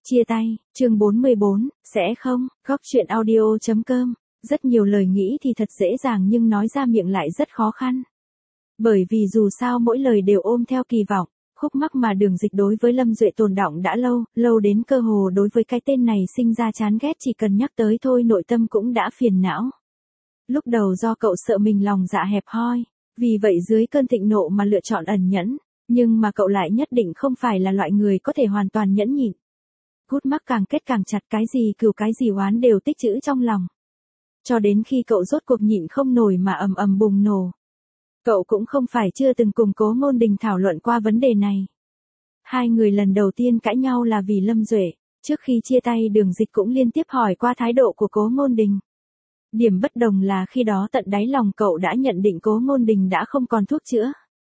Chia tay, chương 44, sẽ không, góc chuyện audio.com. Rất nhiều lời nghĩ thì thật dễ dàng nhưng nói ra miệng lại rất khó khăn. Bởi vì dù sao mỗi lời đều ôm theo kỳ vọng, khúc mắc mà Đường Dịch đối với Lâm Duệ tồn đọng đã lâu, lâu đến cơ hồ đối với cái tên này sinh ra chán ghét, chỉ cần nhắc tới thôi nội tâm cũng đã phiền não. Lúc đầu do cậu sợ mình lòng dạ hẹp hoi, vì vậy dưới cơn thịnh nộ mà lựa chọn ẩn nhẫn, nhưng mà cậu lại nhất định không phải là loại người có thể hoàn toàn nhẫn nhịn. Gút mắc càng kết càng chặt, cái gì cừu cái gì oán đều tích trữ trong lòng. Cho đến khi cậu rốt cuộc nhịn không nổi mà ầm ầm bùng nổ. Cậu cũng không phải chưa từng cùng Cố Ngôn Đình thảo luận qua vấn đề này. Hai người lần đầu tiên cãi nhau là vì Lâm Duệ, trước khi chia tay Đường Dịch cũng liên tiếp hỏi qua thái độ của Cố Ngôn Đình. Điểm bất đồng là khi đó tận đáy lòng cậu đã nhận định Cố Ngôn Đình đã không còn thuốc chữa.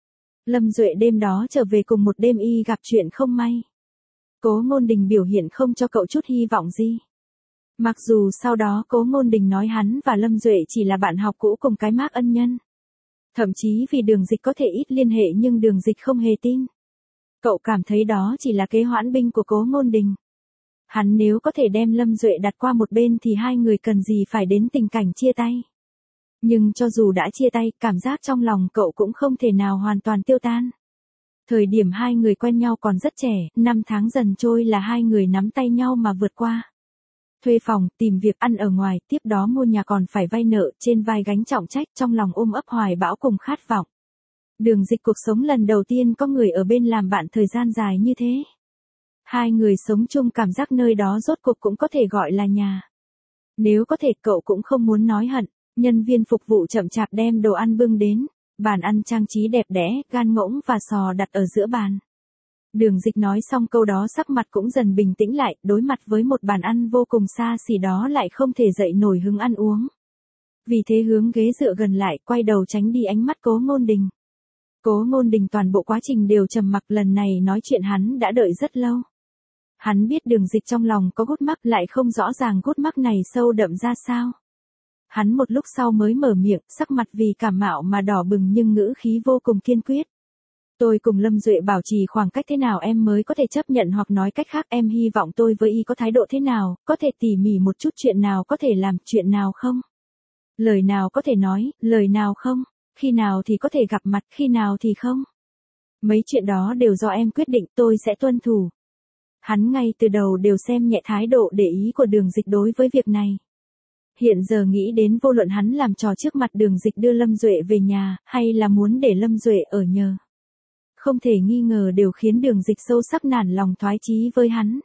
Lâm Duệ đêm đó trở về cùng một đêm y gặp chuyện không may. Cố Ngôn Đình biểu hiện không cho cậu chút hy vọng gì. Mặc dù sau đó Cố Ngôn Đình nói hắn và Lâm Duệ chỉ là bạn học cũ cùng cái mác ân nhân. Thậm chí vì Đường Dịch có thể ít liên hệ nhưng Đường Dịch không hề tin. Cậu cảm thấy đó chỉ là kế hoãn binh của Cố Ngôn Đình. Hắn nếu có thể đem Lâm Duệ đặt qua một bên thì hai người cần gì phải đến tình cảnh chia tay. Nhưng cho dù đã chia tay, cảm giác trong lòng cậu cũng không thể nào hoàn toàn tiêu tan. Thời điểm hai người quen nhau còn rất trẻ, 5 tháng dần trôi là hai người nắm tay nhau mà vượt qua. Thuê phòng, tìm việc ăn ở ngoài, tiếp đó mua nhà còn phải vay nợ, trên vai gánh trọng trách, trong lòng ôm ấp hoài bão cùng khát vọng. Đường Dịch cuộc sống lần đầu tiên có người ở bên làm bạn thời gian dài như thế. Hai người sống chung cảm giác nơi đó rốt cuộc cũng có thể gọi là nhà. Nếu có thể cậu cũng không muốn nói hận, nhân viên phục vụ chậm chạp đem đồ ăn bưng đến. Bàn ăn trang trí đẹp đẽ, gan ngỗng và sò đặt ở giữa bàn. Đường Dịch nói xong câu đó sắc mặt cũng dần bình tĩnh lại, đối mặt với một bàn ăn vô cùng xa xỉ đó lại không thể dậy nổi hứng ăn uống. Vì thế hướng ghế dựa gần lại, quay đầu tránh đi ánh mắt Cố Ngôn Đình. Cố Ngôn Đình toàn bộ quá trình đều trầm mặc, lần này nói chuyện hắn đã đợi rất lâu. Hắn biết Đường Dịch trong lòng có gút mắc, lại không rõ ràng gút mắc này sâu đậm ra sao. Hắn một lúc sau mới mở miệng, sắc mặt vì cảm mạo mà đỏ bừng nhưng ngữ khí vô cùng kiên quyết. Tôi cùng Lâm Duệ bảo trì khoảng cách thế nào em mới có thể chấp nhận, hoặc nói cách khác em hy vọng tôi với y có thái độ thế nào, có thể tỉ mỉ một chút, chuyện nào có thể làm, chuyện nào không. Lời nào có thể nói, lời nào không, khi nào thì có thể gặp mặt, khi nào thì không. Mấy chuyện đó đều do em quyết định, tôi sẽ tuân thủ. Hắn ngay từ đầu đều xem nhẹ thái độ để ý của Đường Dịch đối với việc này. Hiện giờ nghĩ đến vô luận hắn làm trò trước mặt Đường Dịch đưa Lâm Duệ về nhà, hay là muốn để Lâm Duệ ở nhờ. Không thể nghi ngờ đều khiến Đường Dịch sâu sắc nản lòng thoái chí với hắn.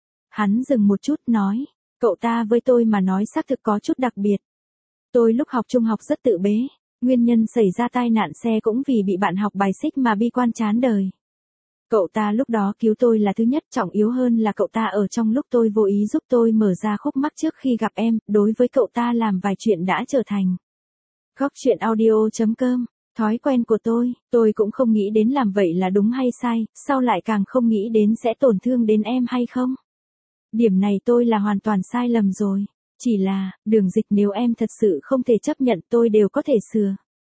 Hắn dừng một chút nói, cậu ta với tôi mà nói xác thực có chút đặc biệt. Tôi lúc học trung học rất tự bế, nguyên nhân xảy ra tai nạn xe cũng vì bị bạn học bài xích mà bi quan chán đời. Cậu ta lúc đó cứu tôi là thứ nhất, trọng yếu hơn là cậu ta ở trong lúc tôi vô ý giúp tôi mở ra khúc mắc trước khi gặp em, đối với cậu ta làm vài chuyện đã trở thành. Góc chuyện audio.com, thói quen của tôi cũng không nghĩ đến làm vậy là đúng hay sai, sau lại càng không nghĩ đến sẽ tổn thương đến em hay không. Điểm này tôi là hoàn toàn sai lầm rồi, chỉ là, Đường Dịch nếu em thật sự không thể chấp nhận tôi đều có thể sửa.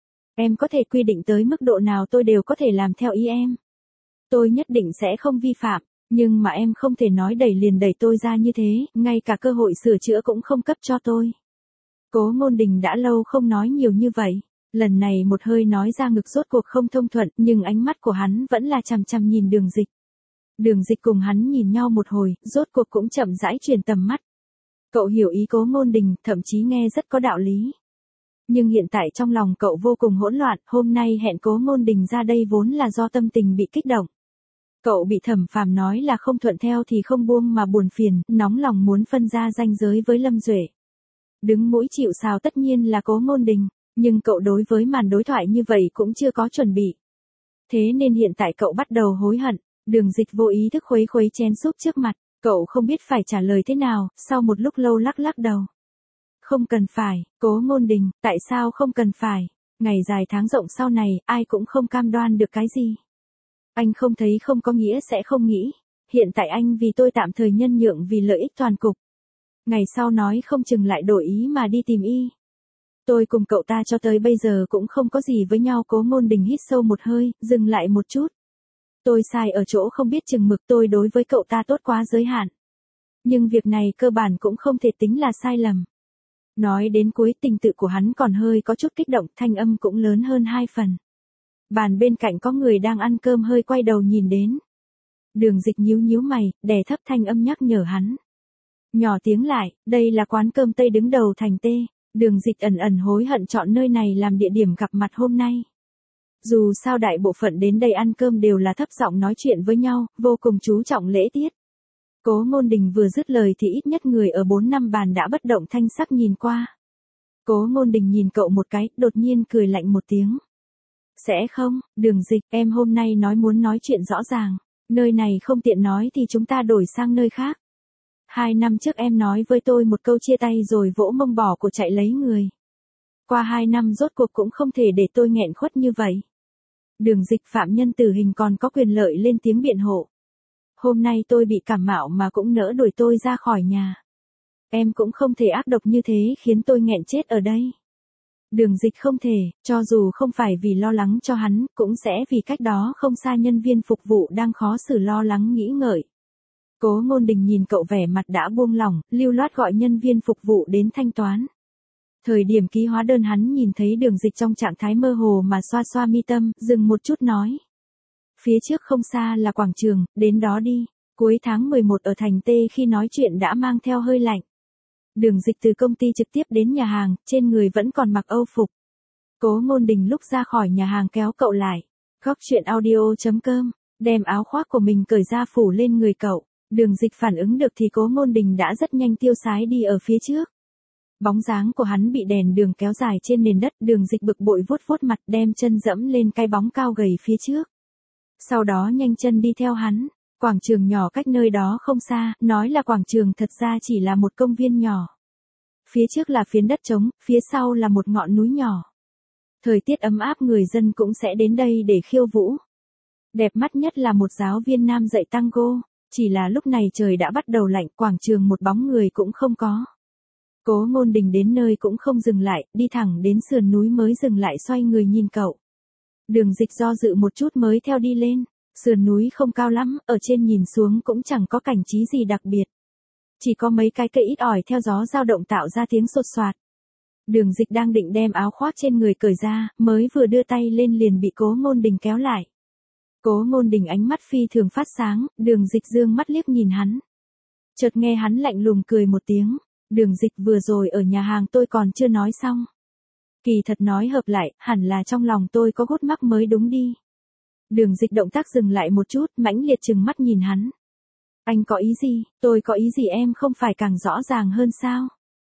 Em có thể quy định tới mức độ nào tôi đều có thể làm theo ý em. Tôi nhất định sẽ không vi phạm, nhưng mà em không thể nói đẩy liền đẩy tôi ra như thế, ngay cả cơ hội sửa chữa cũng không cấp cho tôi. Cố Ngôn Đình đã lâu không nói nhiều như vậy, lần này một hơi nói ra ngực rốt cuộc không thông thuận, nhưng ánh mắt của hắn vẫn là chằm chằm nhìn Đường Dịch. Đường Dịch cùng hắn nhìn nhau một hồi, rốt cuộc cũng chậm rãi chuyển tầm mắt. Cậu hiểu ý Cố Ngôn Đình, thậm chí nghe rất có đạo lý. Nhưng hiện tại trong lòng cậu vô cùng hỗn loạn, hôm nay hẹn Cố Ngôn Đình ra đây vốn là do tâm tình bị kích động. Cậu bị Thẩm Phàm nói là không thuận theo thì không buông mà buồn phiền, nóng lòng muốn phân ra ranh giới với Lâm Duệ. Đứng mũi chịu sào tất nhiên là Cố Ngôn Đình, nhưng cậu đối với màn đối thoại như vậy cũng chưa có chuẩn bị. Thế nên hiện tại cậu bắt đầu hối hận, Đường Dịch vô ý thức khuấy khuấy chén súp trước mặt, cậu không biết phải trả lời thế nào, sau một lúc lâu lắc lắc đầu. Không cần phải, Cố Ngôn Đình, tại sao không cần phải, ngày dài tháng rộng sau này, ai cũng không cam đoan được cái gì. Anh không thấy không có nghĩa sẽ không nghĩ, hiện tại anh vì tôi tạm thời nhân nhượng vì lợi ích toàn cục. Ngày sau nói không chừng lại đổi ý mà đi tìm y. Tôi cùng cậu ta cho tới bây giờ cũng không có gì với nhau. Cố Ngôn Đình hít sâu một hơi, dừng lại một chút. Tôi sai ở chỗ không biết chừng mực, tôi đối với cậu ta tốt quá giới hạn. Nhưng việc này cơ bản cũng không thể tính là sai lầm. Nói đến cuối tình tự của hắn còn hơi có chút kích động, thanh âm cũng lớn hơn 2 phần. Bàn bên cạnh có người đang ăn cơm hơi quay đầu nhìn đến. Đường Dịch nhíu nhíu mày, đè thấp thanh âm nhắc nhở hắn. Nhỏ tiếng lại, đây là quán cơm Tây đứng đầu thành T. Đường Dịch ẩn ẩn hối hận chọn nơi này làm địa điểm gặp mặt hôm nay. Dù sao đại bộ phận đến đây ăn cơm đều là thấp giọng nói chuyện với nhau, vô cùng chú trọng lễ tiết. Cố Ngôn Đình vừa dứt lời thì ít nhất người ở 4-5 bàn đã bất động thanh sắc nhìn qua. Cố Ngôn Đình nhìn cậu một cái, đột nhiên cười lạnh một tiếng. Sẽ không, Đường Dịch, em hôm nay muốn nói chuyện rõ ràng. Nơi này không tiện nói thì chúng ta đổi sang nơi khác. 2 năm trước em nói với tôi một câu chia tay rồi vỗ mông bỏ của chạy lấy người. Qua 2 năm rốt cuộc cũng không thể để tôi nghẹn khuất như vậy. Đường Dịch phạm nhân tử hình còn có quyền lợi lên tiếng biện hộ. Hôm nay tôi bị cảm mạo mà cũng nỡ đuổi tôi ra khỏi nhà. Em cũng không thể ác độc như thế khiến tôi nghẹn chết ở đây. Đường Dịch không thể, cho dù không phải vì lo lắng cho hắn, cũng sẽ vì cách đó không xa nhân viên phục vụ đang khó xử lo lắng nghĩ ngợi. Cố Ngôn Đình nhìn cậu vẻ mặt đã buông lỏng, lưu loát gọi nhân viên phục vụ đến thanh toán. Thời điểm ký hóa đơn hắn nhìn thấy Đường Dịch trong trạng thái mơ hồ mà xoa xoa mi tâm, dừng một chút nói. Phía trước không xa là quảng trường, đến đó đi. Cuối tháng 11 ở thành T khi nói chuyện đã mang theo hơi lạnh. Đường Dịch từ công ty trực tiếp đến nhà hàng, trên người vẫn còn mặc Âu phục. Cố Ngôn Đình lúc ra khỏi nhà hàng kéo cậu lại. Góc chuyện audio.com, đem áo khoác của mình cởi ra phủ lên người cậu. Đường Dịch phản ứng được thì Cố Ngôn Đình đã rất nhanh tiêu sái đi ở phía trước. Bóng dáng của hắn bị đèn đường kéo dài trên nền đất, Đường Dịch bực bội vuốt vuốt mặt đem chân dẫm lên cái bóng cao gầy phía trước. Sau đó nhanh chân đi theo hắn. Quảng trường nhỏ cách nơi đó không xa, nói là quảng trường thật ra chỉ là một công viên nhỏ. Phía trước là phiến đất trống, phía sau là một ngọn núi nhỏ. Thời tiết ấm áp người dân cũng sẽ đến đây để khiêu vũ. Đẹp mắt nhất là một giáo viên nam dạy tango, chỉ là lúc này trời đã bắt đầu lạnh, quảng trường một bóng người cũng không có. Cố Ngôn Đình đến nơi cũng không dừng lại, đi thẳng đến sườn núi mới dừng lại xoay người nhìn cậu. Đường Dịch do dự một chút mới theo đi lên. Sườn núi không cao lắm, ở trên nhìn xuống cũng chẳng có cảnh trí gì đặc biệt. Chỉ có mấy cái cây ít ỏi theo gió dao động tạo ra tiếng sột soạt. Đường Dịch đang định đem áo khoác trên người cởi ra, mới vừa đưa tay lên liền bị Cố Ngôn Đình kéo lại. Cố Ngôn Đình ánh mắt phi thường phát sáng, Đường Dịch dương mắt liếc nhìn hắn. Chợt nghe hắn lạnh lùng cười một tiếng. Đường Dịch, vừa rồi ở nhà hàng tôi còn chưa nói xong. Kỳ thật nói hợp lại, hẳn là trong lòng tôi có gút mắc mới đúng đi. Đường Dịch động tác dừng lại một chút, mãnh liệt trừng mắt nhìn hắn. Anh có ý gì, tôi có ý gì em không phải càng rõ ràng hơn sao?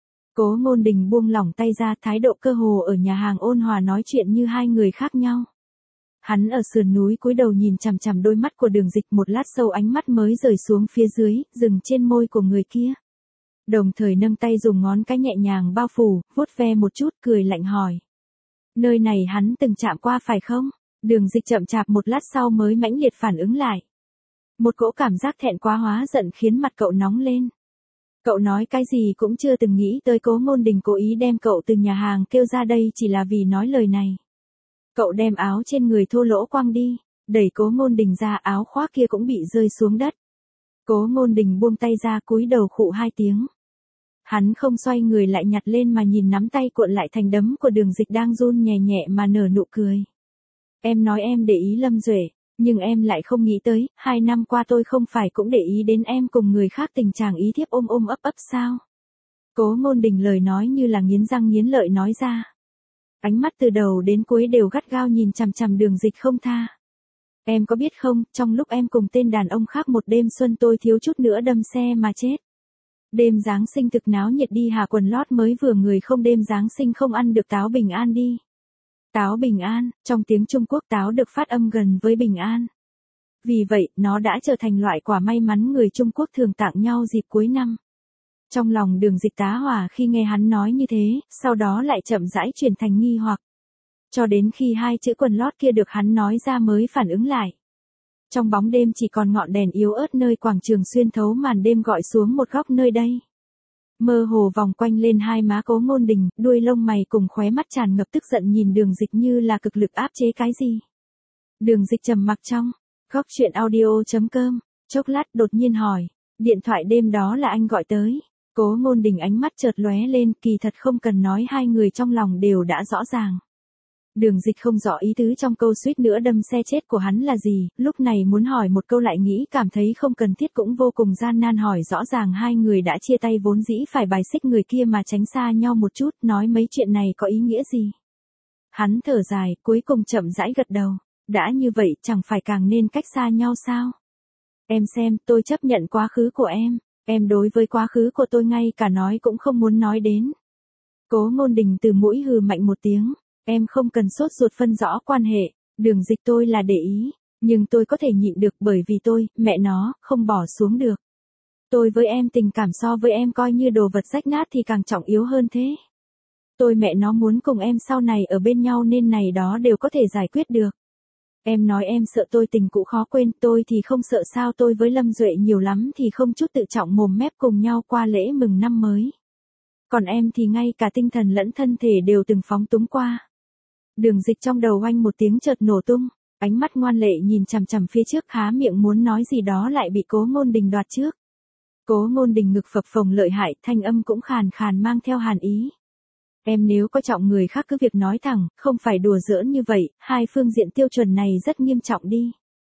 Cố Ngôn Đình buông lỏng tay ra, thái độ cơ hồ ở nhà hàng ôn hòa nói chuyện như hai người khác nhau. Hắn ở sườn núi cúi đầu nhìn chằm chằm đôi mắt của Đường Dịch, một lát sâu ánh mắt mới rời xuống phía dưới, dừng trên môi của người kia. Đồng thời nâng tay dùng ngón cái nhẹ nhàng bao phủ, vuốt ve một chút, cười lạnh hỏi. Nơi này hắn từng chạm qua phải không? Đường Dịch chậm chạp một lát sau mới mãnh liệt phản ứng lại. Một cỗ cảm giác thẹn quá hóa giận khiến mặt cậu nóng lên. Cậu nói cái gì cũng chưa từng nghĩ tới Cố Ngôn Đình cố ý đem cậu từ nhà hàng kêu ra đây chỉ là vì nói lời này. Cậu đem áo trên người thô lỗ quăng đi, đẩy Cố Ngôn Đình ra, áo khoác kia cũng bị rơi xuống đất. Cố Ngôn Đình buông tay ra, cúi đầu khụ 2 tiếng. Hắn không xoay người lại nhặt lên mà nhìn nắm tay cuộn lại thành đấm của Đường Dịch đang run nhẹ nhẹ mà nở nụ cười. Em nói em để ý Lâm Duệ, nhưng em lại không nghĩ tới, 2 năm qua tôi không phải cũng để ý đến em cùng người khác tình trạng ý thiếp ôm ôm ấp ấp sao? Cố Ngôn Đình lời nói như là nghiến răng nghiến lợi nói ra. Ánh mắt từ đầu đến cuối đều gắt gao nhìn chằm chằm Đường Dịch không tha. Em có biết không, trong lúc em cùng tên đàn ông khác một đêm xuân tôi thiếu chút nữa đâm xe mà chết. Đêm Giáng sinh thực náo nhiệt đi hà quần lót mới vừa người không đêm Giáng sinh không ăn được táo bình an đi. Táo bình an, trong tiếng Trung Quốc táo được phát âm gần với bình an. Vì vậy, nó đã trở thành loại quả may mắn người Trung Quốc thường tặng nhau dịp cuối năm. Trong lòng Đường Dịch tá hỏa khi nghe hắn nói như thế, sau đó lại chậm rãi chuyển thành nghi hoặc. Cho đến khi 2 chữ quần lót kia được hắn nói ra mới phản ứng lại. Trong bóng đêm chỉ còn ngọn đèn yếu ớt nơi quảng trường xuyên thấu màn đêm gọi xuống một góc nơi đây. Mơ hồ vòng quanh lên hai má Cố Ngôn Đình, đuôi lông mày cùng khóe mắt tràn ngập tức giận nhìn Đường Dịch như là cực lực áp chế cái gì. Đường Dịch trầm mặc trong góc chuyện audio.com, chốc lát đột nhiên hỏi, Điện thoại đêm đó là anh gọi tới. Cố Ngôn Đình ánh mắt chợt lóe lên, kỳ thật không cần nói hai người trong lòng đều đã rõ ràng. Đường Dịch không rõ ý tứ trong câu suýt nữa đâm xe chết của hắn là gì, lúc này muốn hỏi một câu lại nghĩ cảm thấy không cần thiết cũng vô cùng gian nan hỏi rõ ràng hai người đã chia tay vốn dĩ phải bài xích người kia mà tránh xa nhau một chút, nói mấy chuyện này có ý nghĩa gì. Hắn thở dài, cuối cùng chậm rãi gật đầu, đã như vậy chẳng phải càng nên cách xa nhau sao. Em xem, tôi chấp nhận quá khứ của em đối với quá khứ của tôi ngay cả nói cũng không muốn nói đến. Cố Ngôn Đình từ mũi hừ mạnh một tiếng. Em không cần sốt ruột phân rõ quan hệ, Đường Dịch tôi là để ý, nhưng tôi có thể nhịn được bởi vì tôi, mẹ nó, không bỏ xuống được. Tôi với em tình cảm so với em coi như đồ vật rách nát thì càng trọng yếu hơn thế. Tôi mẹ nó muốn cùng em sau này ở bên nhau nên này đó đều có thể giải quyết được. Em nói em sợ tôi tình cũ khó quên, tôi thì không sợ sao, tôi với Lâm Duệ nhiều lắm thì không chút tự trọng mồm mép cùng nhau qua lễ mừng năm mới. Còn em thì ngay cả tinh thần lẫn thân thể đều từng phóng túng qua. Đường Dịch trong đầu oanh một tiếng chợt nổ tung, ánh mắt ngoan lệ nhìn chằm chằm phía trước, há miệng muốn nói gì đó lại bị Cố Ngôn Đình đoạt trước. Cố Ngôn Đình ngực phập phồng lợi hại, thanh âm cũng khàn khàn mang theo hàn ý. Em nếu có trọng người khác cứ việc nói thẳng, không phải đùa giỡn như vậy, hai phương diện tiêu chuẩn này rất nghiêm trọng đi.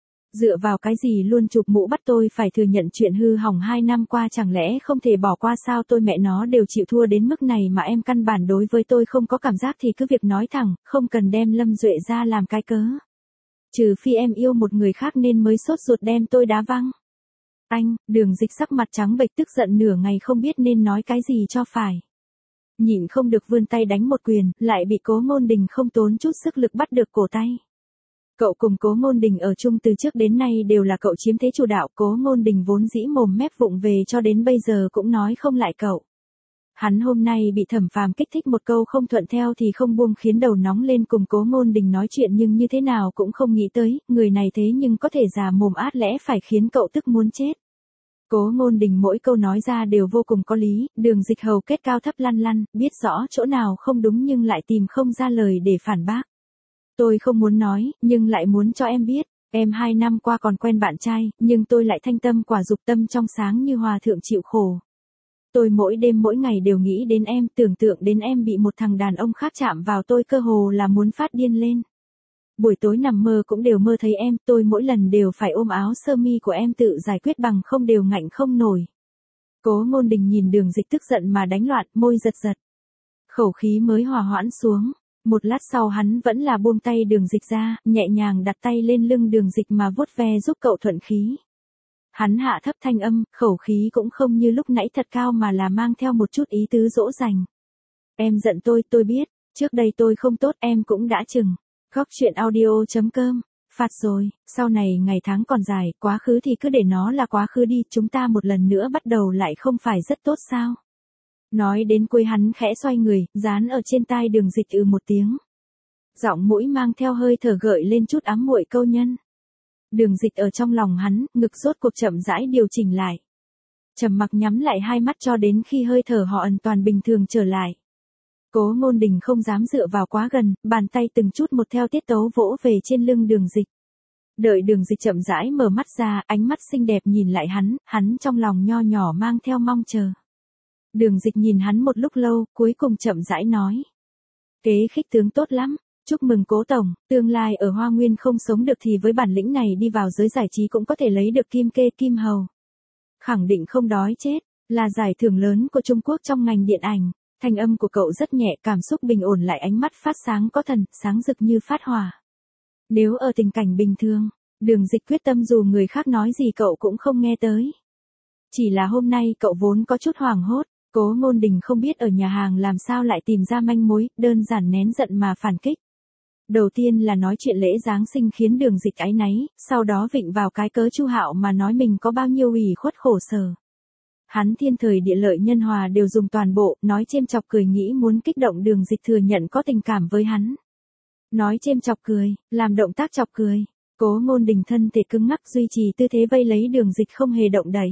Dựa vào cái gì luôn chụp mũ bắt tôi phải thừa nhận chuyện hư hỏng 2 năm qua, chẳng lẽ không thể bỏ qua sao, tôi mẹ nó đều chịu thua đến mức này mà em căn bản đối với tôi không có cảm giác thì cứ việc nói thẳng, không cần đem Lâm Duệ ra làm cái cớ. Trừ phi em yêu một người khác nên mới sốt ruột đem tôi đá văng. Anh, Đường Dịch sắc mặt trắng bệch tức giận nửa ngày không biết nên nói cái gì cho phải. Nhịn không được vươn tay đánh một quyền, lại bị Cố Ngôn Đình không tốn chút sức lực bắt được cổ tay. Cậu cùng Cố Ngôn Đình ở chung từ trước đến nay đều là cậu chiếm thế chủ đạo, Cố Ngôn Đình vốn dĩ mồm mép vụng về cho đến bây giờ cũng nói không lại cậu. Hắn hôm nay bị Thẩm Phàm kích thích một câu không thuận theo thì không buông, khiến đầu nóng lên cùng Cố Ngôn Đình nói chuyện, nhưng như thế nào cũng không nghĩ tới, người này thế nhưng có thể già mồm át lẽ phải khiến cậu tức muốn chết. Cố Ngôn Đình mỗi câu nói ra đều vô cùng có lý, Đường Dịch hầu kết cao thấp lăn lăn, biết rõ chỗ nào không đúng nhưng lại tìm không ra lời để phản bác. Tôi không muốn nói, nhưng lại muốn cho em biết, em 2 năm qua còn quen bạn trai, nhưng tôi lại thanh tâm quả dục, tâm trong sáng như hòa thượng chịu khổ. Tôi mỗi đêm mỗi ngày đều nghĩ đến em, tưởng tượng đến em bị một thằng đàn ông khác chạm vào tôi cơ hồ là muốn phát điên lên. Buổi tối nằm mơ cũng đều mơ thấy em, tôi mỗi lần đều phải ôm áo sơ mi của em tự giải quyết bằng không đều ngạnh không nổi. Cố Ngôn Đình nhìn Đường Dịch tức giận mà đánh loạn, môi giật giật. Khẩu khí mới hòa hoãn xuống. Một lát sau hắn vẫn là buông tay Đường Dịch ra, nhẹ nhàng đặt tay lên lưng Đường Dịch mà vuốt ve giúp cậu thuận khí. Hắn hạ thấp thanh âm, khẩu khí cũng không như lúc nãy thật cao mà là mang theo một chút ý tứ dỗ dành. Em giận tôi biết, trước đây tôi không tốt, em cũng đã chừng. Góc truyện audio.com, phạt rồi, sau này ngày tháng còn dài, quá khứ thì cứ để nó là quá khứ đi, chúng ta một lần nữa bắt đầu lại không phải rất tốt sao? Nói đến cuối hắn khẽ xoay người, dán ở trên tai Đường Dịch một tiếng. Giọng mũi mang theo hơi thở gợi lên chút ám muội câu nhân. Đường Dịch ở trong lòng hắn, ngực rốt cuộc chậm rãi điều chỉnh lại. Trầm mặc nhắm lại hai mắt cho đến khi hơi thở họ hoàn toàn bình thường trở lại. Cố Ngôn Đình không dám dựa vào quá gần, bàn tay từng chút một theo tiết tấu vỗ về trên lưng Đường Dịch. Đợi Đường Dịch chậm rãi mở mắt ra, ánh mắt xinh đẹp nhìn lại hắn trong lòng nho nhỏ mang theo mong chờ. Đường Dịch nhìn hắn một lúc lâu, cuối cùng chậm rãi nói. Kế khích tướng tốt lắm, chúc mừng Cố tổng, tương lai ở Hoa Nguyên không sống được thì với bản lĩnh này đi vào giới giải trí cũng có thể lấy được kim kê kim hầu. Khẳng định không đói chết, là giải thưởng lớn của Trung Quốc trong ngành điện ảnh. Thanh âm của cậu rất nhẹ, cảm xúc bình ổn lại, ánh mắt phát sáng có thần, sáng rực như phát hỏa. Nếu ở tình cảnh bình thường, Đường Dịch quyết tâm dù người khác nói gì cậu cũng không nghe tới. Chỉ là hôm nay cậu vốn có chút hoảng hốt, Cố Ngôn Đình không biết ở nhà hàng làm sao lại tìm ra manh mối, đơn giản nén giận mà phản kích. Đầu tiên là nói chuyện lễ Giáng sinh khiến Đường Dịch áy náy, sau đó vịnh vào cái cớ Chu Hạo mà nói mình có bao nhiêu ủy khuất khổ sở. Hắn thiên thời địa lợi nhân hòa đều dùng toàn bộ, nói chêm chọc cười nghĩ muốn kích động Đường Dịch thừa nhận có tình cảm với hắn. Nói chêm chọc cười, làm động tác chọc cười. Cố Ngôn Đình thân thể cứng ngắc duy trì tư thế vây lấy Đường Dịch không hề động đậy.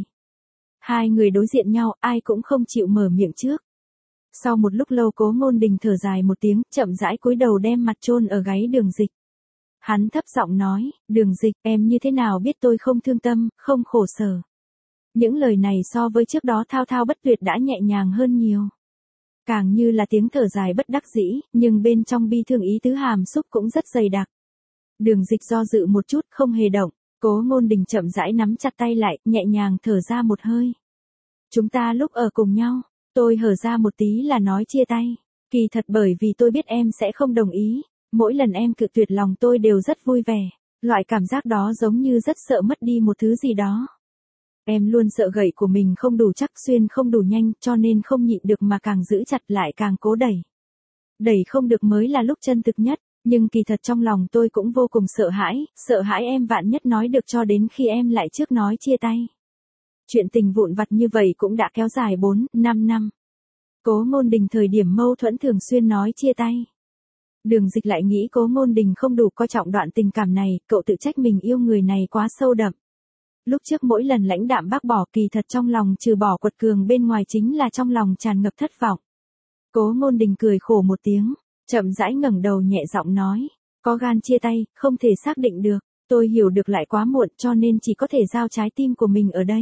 Hai người đối diện nhau, ai cũng không chịu mở miệng trước. Sau một lúc lâu Cố Ngôn Đình thở dài một tiếng, chậm rãi cúi đầu đem mặt chôn ở gáy Đường Dịch. Hắn thấp giọng nói, Đường Dịch, em như thế nào biết tôi không thương tâm, không khổ sở. Những lời này so với trước đó thao thao bất tuyệt đã nhẹ nhàng hơn nhiều. Càng như là tiếng thở dài bất đắc dĩ, nhưng bên trong bi thương ý tứ hàm xúc cũng rất dày đặc. Đường Dịch do dự một chút không hề động, Cố Ngôn Đình chậm rãi nắm chặt tay lại, nhẹ nhàng thở ra một hơi. Chúng ta lúc ở cùng nhau, tôi hở ra một tí là nói chia tay. Kỳ thật bởi vì tôi biết em sẽ không đồng ý, mỗi lần em cự tuyệt lòng tôi đều rất vui vẻ, loại cảm giác đó giống như rất sợ mất đi một thứ gì đó. Em luôn sợ gậy của mình không đủ chắc, xuyên không đủ nhanh, cho nên không nhịn được mà càng giữ chặt lại càng cố đẩy. Đẩy không được mới là lúc chân thực nhất, nhưng kỳ thật trong lòng tôi cũng vô cùng sợ hãi em vạn nhất nói được cho đến khi em lại trước nói chia tay. Chuyện tình vụn vặt như vậy cũng đã kéo dài 4-5 năm. Cố Ngôn Đình thời điểm mâu thuẫn thường xuyên nói chia tay. Đường Dịch lại nghĩ Cố Ngôn Đình không đủ coi trọng đoạn tình cảm này, cậu tự trách mình yêu người này quá sâu đậm. Lúc trước mỗi lần lãnh đạm bác bỏ, kỳ thật trong lòng trừ bỏ quật cường bên ngoài chính là trong lòng tràn ngập thất vọng. Cố Ngôn Đình cười khổ một tiếng, chậm rãi ngẩng đầu nhẹ giọng nói, có gan chia tay, không thể xác định được, tôi hiểu được lại quá muộn cho nên chỉ có thể giao trái tim của mình ở đây.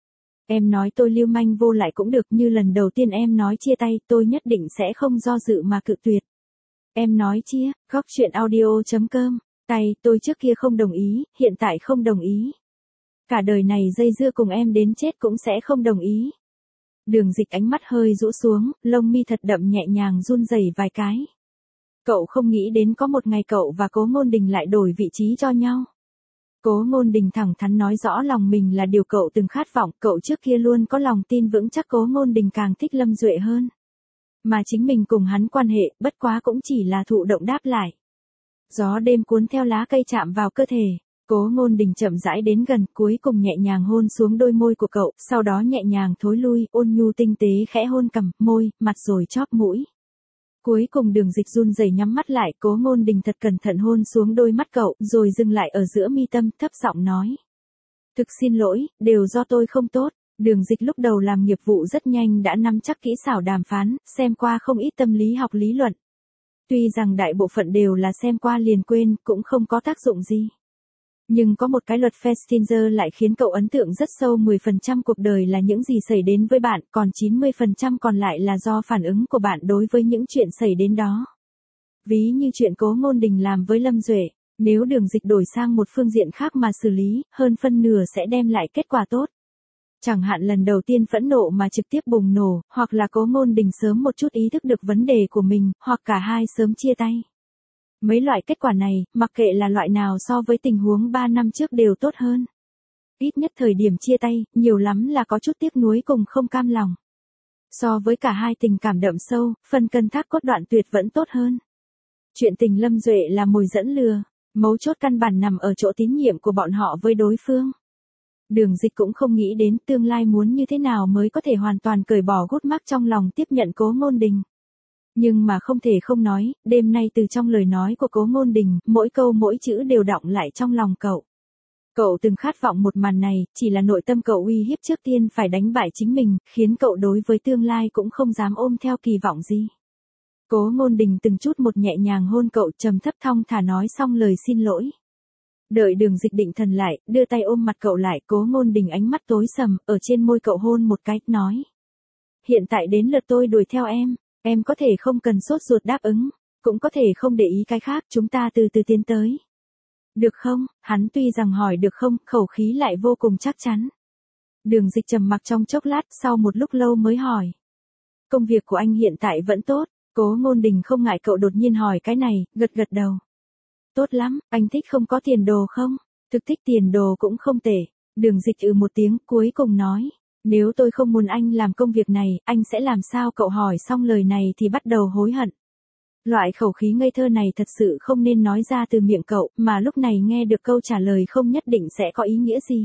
Em nói tôi lưu manh vô lại cũng được, như lần đầu tiên em nói chia tay, tôi nhất định sẽ không do dự mà cự tuyệt. Em nói chia, góc chuyện audio.com, tay tôi trước kia không đồng ý, hiện tại không đồng ý. Cả đời này dây dưa cùng em đến chết cũng sẽ không đồng ý. Đường Dịch ánh mắt hơi rũ xuống, lông mi thật đậm nhẹ nhàng run rẩy vài cái. Cậu không nghĩ đến có một ngày cậu và Cố Ngôn Đình lại đổi vị trí cho nhau. Cố Ngôn Đình thẳng thắn nói rõ lòng mình là điều cậu từng khát vọng, cậu trước kia luôn có lòng tin vững chắc Cố Ngôn Đình càng thích Lâm Duệ hơn. Mà chính mình cùng hắn quan hệ, bất quá cũng chỉ là thụ động đáp lại. Gió đêm cuốn theo lá cây chạm vào cơ thể, Cố Ngôn Đình chậm rãi đến gần, cuối cùng nhẹ nhàng hôn xuống đôi môi của cậu, sau đó nhẹ nhàng thối lui, ôn nhu tinh tế khẽ hôn cằm, môi, mặt rồi chóp mũi. Cuối cùng Đường Dịch run rẩy nhắm mắt lại, Cố Ngôn Đình thật cẩn thận hôn xuống đôi mắt cậu, rồi dừng lại ở giữa mi tâm, thấp giọng nói. Thực xin lỗi, đều do tôi không tốt. Đường Dịch lúc đầu làm nghiệp vụ rất nhanh đã nắm chắc kỹ xảo đàm phán, xem qua không ít tâm lý học lý luận. Tuy rằng đại bộ phận đều là xem qua liền quên, cũng không có tác dụng gì. Nhưng có một cái luật Festinger lại khiến cậu ấn tượng rất sâu, 10% cuộc đời là những gì xảy đến với bạn, còn 90% còn lại là do phản ứng của bạn đối với những chuyện xảy đến đó. Ví như chuyện Cố Ngôn Đình làm với Lâm Duệ, nếu Đường Dịch đổi sang một phương diện khác mà xử lý, hơn phân nửa sẽ đem lại kết quả tốt. Chẳng hạn lần đầu tiên phẫn nộ mà trực tiếp bùng nổ, hoặc là Cố Ngôn Đình sớm một chút ý thức được vấn đề của mình, hoặc cả hai sớm chia tay. Mấy loại kết quả này, mặc kệ là loại nào so với tình huống 3 năm trước đều tốt hơn. Ít nhất thời điểm chia tay, nhiều lắm là có chút tiếc nuối cùng không cam lòng. So với cả hai tình cảm đậm sâu, phần cân thác cốt đoạn tuyệt vẫn tốt hơn. Chuyện tình Lâm Duệ là mồi dẫn lừa, mấu chốt căn bản nằm ở chỗ tín nhiệm của bọn họ với đối phương. Đường Dịch cũng không nghĩ đến tương lai muốn như thế nào mới có thể hoàn toàn cởi bỏ gút mắc trong lòng tiếp nhận Cố Ngôn Đình. Nhưng mà không thể không nói, đêm nay từ trong lời nói của Cố Ngôn Đình, mỗi câu mỗi chữ đều đọng lại trong lòng cậu. Cậu từng khát vọng một màn này, chỉ là nội tâm cậu uy hiếp trước tiên phải đánh bại chính mình, khiến cậu đối với tương lai cũng không dám ôm theo kỳ vọng gì. Cố Ngôn Đình từng chút một nhẹ nhàng hôn cậu, trầm thấp thong thả nói xong lời xin lỗi. Đợi Đường Dịch định thần lại, đưa tay ôm mặt cậu lại, Cố Ngôn Đình ánh mắt tối sầm, ở trên môi cậu hôn một cái, nói. Hiện tại đến lượt tôi đuổi theo em có thể không cần sốt ruột đáp ứng, cũng có thể không để ý cái khác, chúng ta từ từ tiến tới. Được không? Hắn tuy rằng hỏi được không, khẩu khí lại vô cùng chắc chắn. Đường Dịch trầm mặc trong chốc lát, sau một lúc lâu mới hỏi. Công việc của anh hiện tại vẫn tốt, Cố Ngôn Đình không ngại cậu đột nhiên hỏi cái này, gật gật đầu. Tốt lắm, anh thích không có tiền đồ không? Thực thích tiền đồ cũng không tệ. Đường Dịch một tiếng, cuối cùng nói. Nếu tôi không muốn anh làm công việc này, anh sẽ làm sao? Cậu hỏi xong lời này thì bắt đầu hối hận. Loại khẩu khí ngây thơ này thật sự không nên nói ra từ miệng cậu, mà lúc này nghe được câu trả lời không nhất định sẽ có ý nghĩa gì.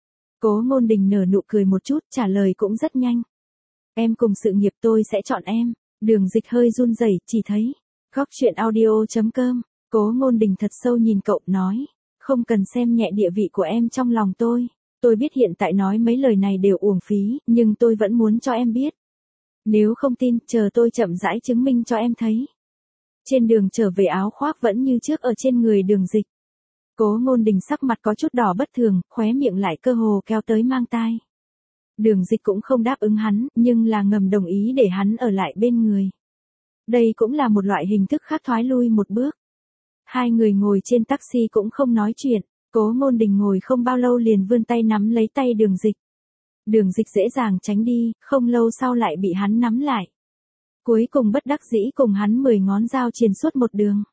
Cố Ngôn Đình nở nụ cười một chút, trả lời cũng rất nhanh. Em cùng sự nghiệp tôi sẽ chọn em. Đường Dịch hơi run rẩy, chỉ thấy. Góc chuyện audio.com, Cố Ngôn Đình thật sâu nhìn cậu, nói. Không cần xem nhẹ địa vị của em trong lòng tôi. Tôi biết hiện tại nói mấy lời này đều uổng phí, nhưng tôi vẫn muốn cho em biết. Nếu không tin, chờ tôi chậm rãi chứng minh cho em thấy. Trên đường trở về áo khoác vẫn như trước ở trên người Đường Dịch. Cố Ngôn Đình sắc mặt có chút đỏ bất thường, khóe miệng lại cơ hồ kéo tới mang tai. Đường Dịch cũng không đáp ứng hắn, nhưng là ngầm đồng ý để hắn ở lại bên người. Đây cũng là một loại hình thức khác thoái lui một bước. Hai người ngồi trên taxi cũng không nói chuyện, Cố Ngôn Đình ngồi không bao lâu liền vươn tay nắm lấy tay Đường Dịch. Đường Dịch dễ dàng tránh đi, không lâu sau lại bị hắn nắm lại. Cuối cùng bất đắc dĩ cùng hắn 10 ngón dao triền suốt một đường.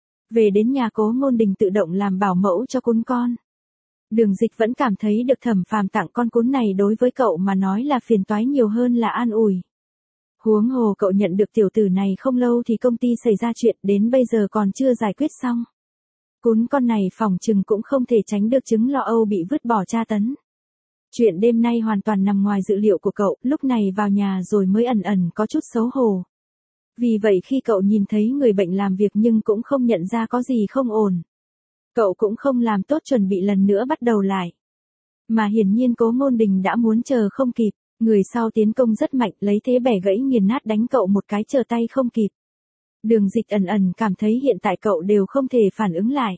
Về đến nhà Cố Ngôn Đình tự động làm bảo mẫu cho cún con. Đường Dịch vẫn cảm thấy được Thẩm Phàm tặng con cún này đối với cậu mà nói là phiền toái nhiều hơn là an ủi. Huống hồ cậu nhận được tiểu tử này không lâu thì công ty xảy ra chuyện đến bây giờ còn chưa giải quyết xong. Cún con này phỏng chừng cũng không thể tránh được chứng lo âu bị vứt bỏ tra tấn. Chuyện đêm nay hoàn toàn nằm ngoài dự liệu của cậu, lúc này vào nhà rồi mới ẩn ẩn có chút xấu hổ. Vì vậy khi cậu nhìn thấy người bệnh làm việc nhưng cũng không nhận ra có gì không ổn. Cậu cũng không làm tốt chuẩn bị lần nữa bắt đầu lại. Mà hiển nhiên Cố Ngôn Đình đã muốn chờ không kịp, người sau tiến công rất mạnh lấy thế bẻ gãy nghiền nát đánh cậu một cái trở tay không kịp. Đường Dịch ẩn ẩn cảm thấy hiện tại cậu đều không thể phản ứng lại.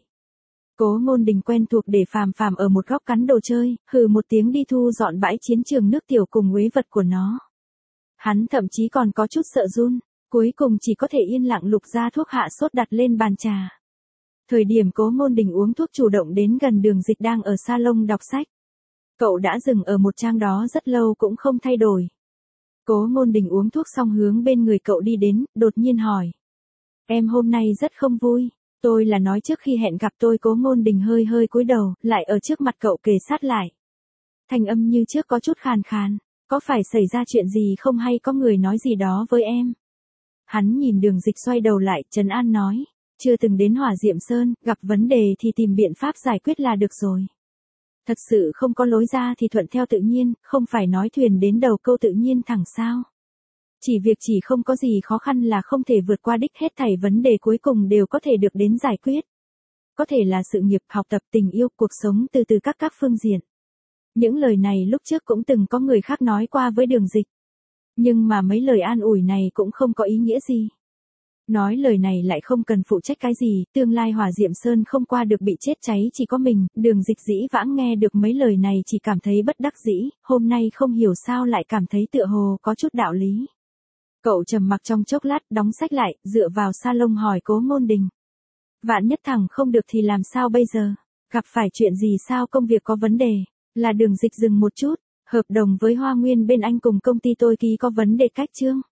Cố Ngôn Đình quen thuộc để Phàm Phàm ở một góc cắn đồ chơi, hừ một tiếng đi thu dọn bãi chiến trường nước tiểu cùng uế vật của nó. Hắn thậm chí còn có chút sợ run, cuối cùng chỉ có thể yên lặng lục ra thuốc hạ sốt đặt lên bàn trà. Thời điểm Cố Ngôn Đình uống thuốc chủ động đến gần Đường Dịch đang ở salon đọc sách. Cậu đã dừng ở một trang đó rất lâu cũng không thay đổi. Cố Ngôn Đình uống thuốc xong hướng bên người cậu đi đến, đột nhiên hỏi. Em hôm nay rất không vui. Tôi là nói trước khi hẹn gặp tôi. Cố Ngôn Đình hơi hơi cúi đầu, lại ở trước mặt cậu kề sát lại. Thanh âm như trước có chút khàn khàn. Có phải xảy ra chuyện gì không hay có người nói gì đó với em? Hắn nhìn Đường Dịch xoay đầu lại, trấn an nói. Chưa từng đến Hỏa Diệm Sơn, gặp vấn đề thì tìm biện pháp giải quyết là được rồi. Thật sự không có lối ra thì thuận theo tự nhiên, không phải nói thuyền đến đầu câu tự nhiên thẳng sao. Chỉ việc chỉ không có gì khó khăn là không thể vượt qua đích, hết thảy vấn đề cuối cùng đều có thể được đến giải quyết. Có thể là sự nghiệp, học tập, tình yêu, cuộc sống từ các phương diện. Những lời này lúc trước cũng từng có người khác nói qua với Đường Dịch. Nhưng mà mấy lời an ủi này cũng không có ý nghĩa gì. Nói lời này lại không cần phụ trách cái gì, tương lai Hỏa Diệm Sơn không qua được bị chết cháy chỉ có mình. Đường Dịch dĩ vãng nghe được mấy lời này chỉ cảm thấy bất đắc dĩ, hôm nay không hiểu sao lại cảm thấy tựa hồ có chút đạo lý. Cậu trầm mặc trong chốc lát, đóng sách lại, dựa vào salon hỏi Cố Ngôn Đình. Vạn nhất thẳng không được thì làm sao bây giờ? Gặp phải chuyện gì sao, công việc có vấn đề? Là Đường Dịch dừng một chút, hợp đồng với Hoa Nguyên bên anh cùng công ty tôi ký có vấn đề cách chương.